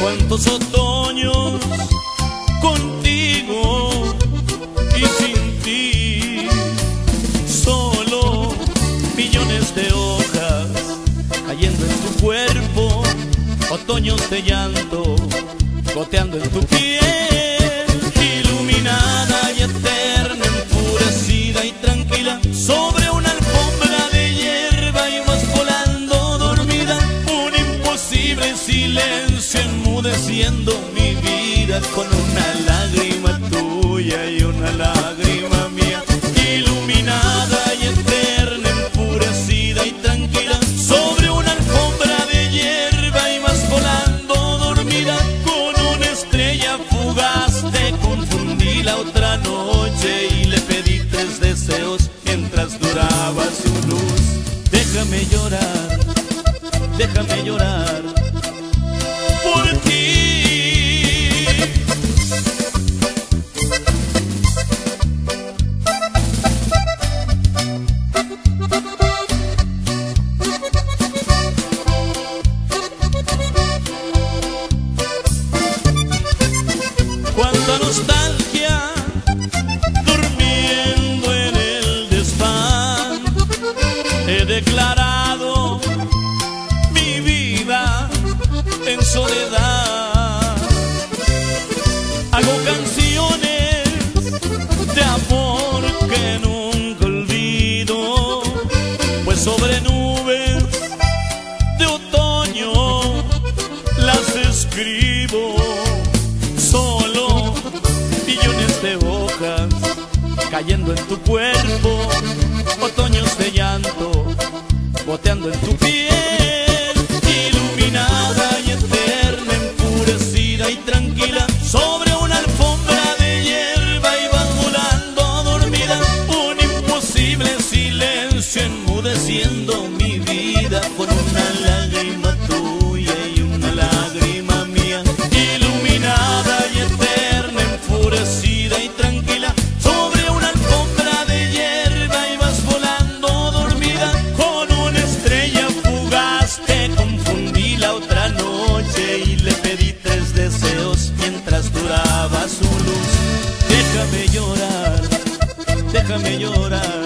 Cuántos otoños contigo y sin ti, solo millones de hojas cayendo en tu cuerpo, otoños de llanto goteando en tu piel, iluminada y eterna, enfurecida y tranquila, sobre una alfombra de hierba y vas volando dormida, un imposible silencio enmudeciendo mi vida, con una lágrima tuya y una lágrima mía, iluminada y eterna, enfurecida y tranquila, sobre una alfombra de hierba y vas volando dormida, con una estrella fugaz te confundí la otra noche y le pedí 3 deseos mientras duraba su luz. Déjame llorar por ti. Cuánta nostalgia durmiendo en el desván, he declarado mi vida en soledad. Hago canciones de amor que nunca olvido, pues sobre nubes de otoño las escribo. Solo millones de hojas cayendo en tu cuerpo, otoños de llanto goteando en tu piel, iluminada y eterna, enfurecida y tranquila, sobre una alfombra de hierba y vas volando dormida, un imposible silencio enmudeciendo mi vida, con una lágrima tuya y una lágrima mía, iluminada y eterna, enfurecida y tranquila, sobre una alfombra de hierba y vas volando dormida, con una estrella fugaz te confundí la otra noche y le pedí 3 deseos mientras duraba su luz. Déjame llorar